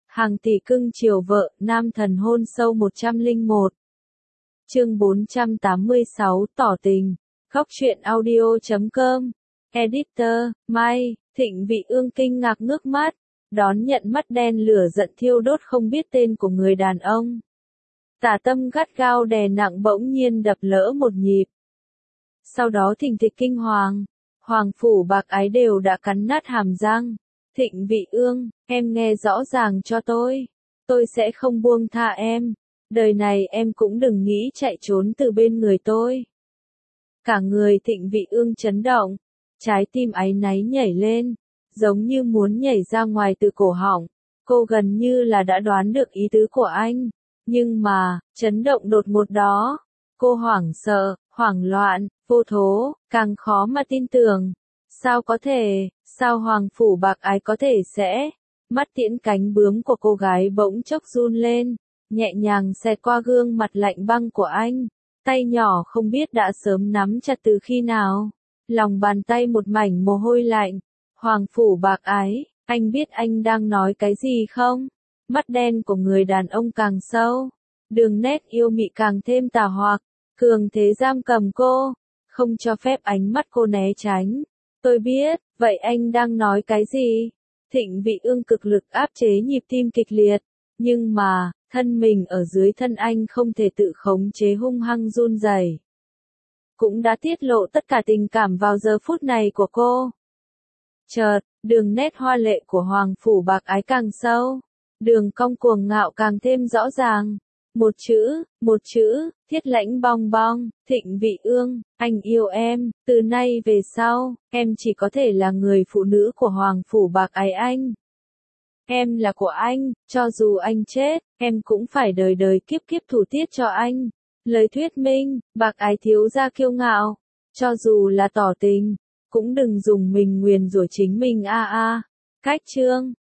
Hàng tỷ cưng chiều vợ, nam thần hôn sâu 101. Chương 486 tỏ tình. Góc truyện audio.com. Editor, Mai, Thịnh Vị Ương kinh ngạc ngước mắt, đón nhận mắt đen lửa giận thiêu đốt không biết tên của người đàn ông. Tả tâm gắt gao đè nặng bỗng nhiên đập lỡ một nhịp. Sau đó thình thịch kinh hoàng, Hoàng Phủ Bạc Ái đều đã cắn nát hàm răng. Thịnh Vị Ương, em nghe rõ ràng cho tôi sẽ không buông tha em. Đời này em cũng đừng nghĩ chạy trốn từ bên người tôi. Cả người Thịnh Vị Ương chấn động, trái tim áy náy nhảy lên, giống như muốn nhảy ra ngoài từ cổ họng. Cô gần như là đã đoán được ý tứ của anh, nhưng mà, chấn động đột ngột đó, cô hoảng sợ, hoảng loạn, vô thố, càng khó mà tin tưởng. Sao có thể, sao Hoàng Phủ Bạc Ái có thể sẽ? Mắt tiễn cánh bướm của cô gái bỗng chốc run lên, nhẹ nhàng xẹt qua gương mặt lạnh băng của anh. Tay nhỏ không biết đã sớm nắm chặt từ khi nào. Lòng bàn tay một mảnh mồ hôi lạnh. Hoàng Phủ Bạc Ái, anh biết anh đang nói cái gì không? Mắt đen của người đàn ông càng sâu, đường nét yêu mị càng thêm tà hoặc, cường thế giam cầm cô, không cho phép ánh mắt cô né tránh. Tôi biết, vậy anh đang nói cái gì? Thịnh Vị Ương cực lực áp chế nhịp tim kịch liệt, nhưng mà, thân mình ở dưới thân anh không thể tự khống chế hung hăng run rẩy. Cũng đã tiết lộ tất cả tình cảm vào giờ phút này của cô. Chợt, đường nét hoa lệ của Hoàng Phủ Bạc Ái càng sâu, đường cong cuồng ngạo càng thêm rõ ràng. Một chữ, thiết lãnh bong bong. Thịnh Vị Ương, anh yêu em, từ nay về sau, em chỉ có thể là người phụ nữ của Hoàng Phủ Bạc Ái anh. Em là của anh, cho dù anh chết, em cũng phải đời đời kiếp kiếp thủ tiết cho anh. Lời thuyết minh, Bạc Ái thiếu gia kiêu ngạo, cho dù là tỏ tình, cũng đừng dùng mình nguyền rủa chính mình a a. Cách chương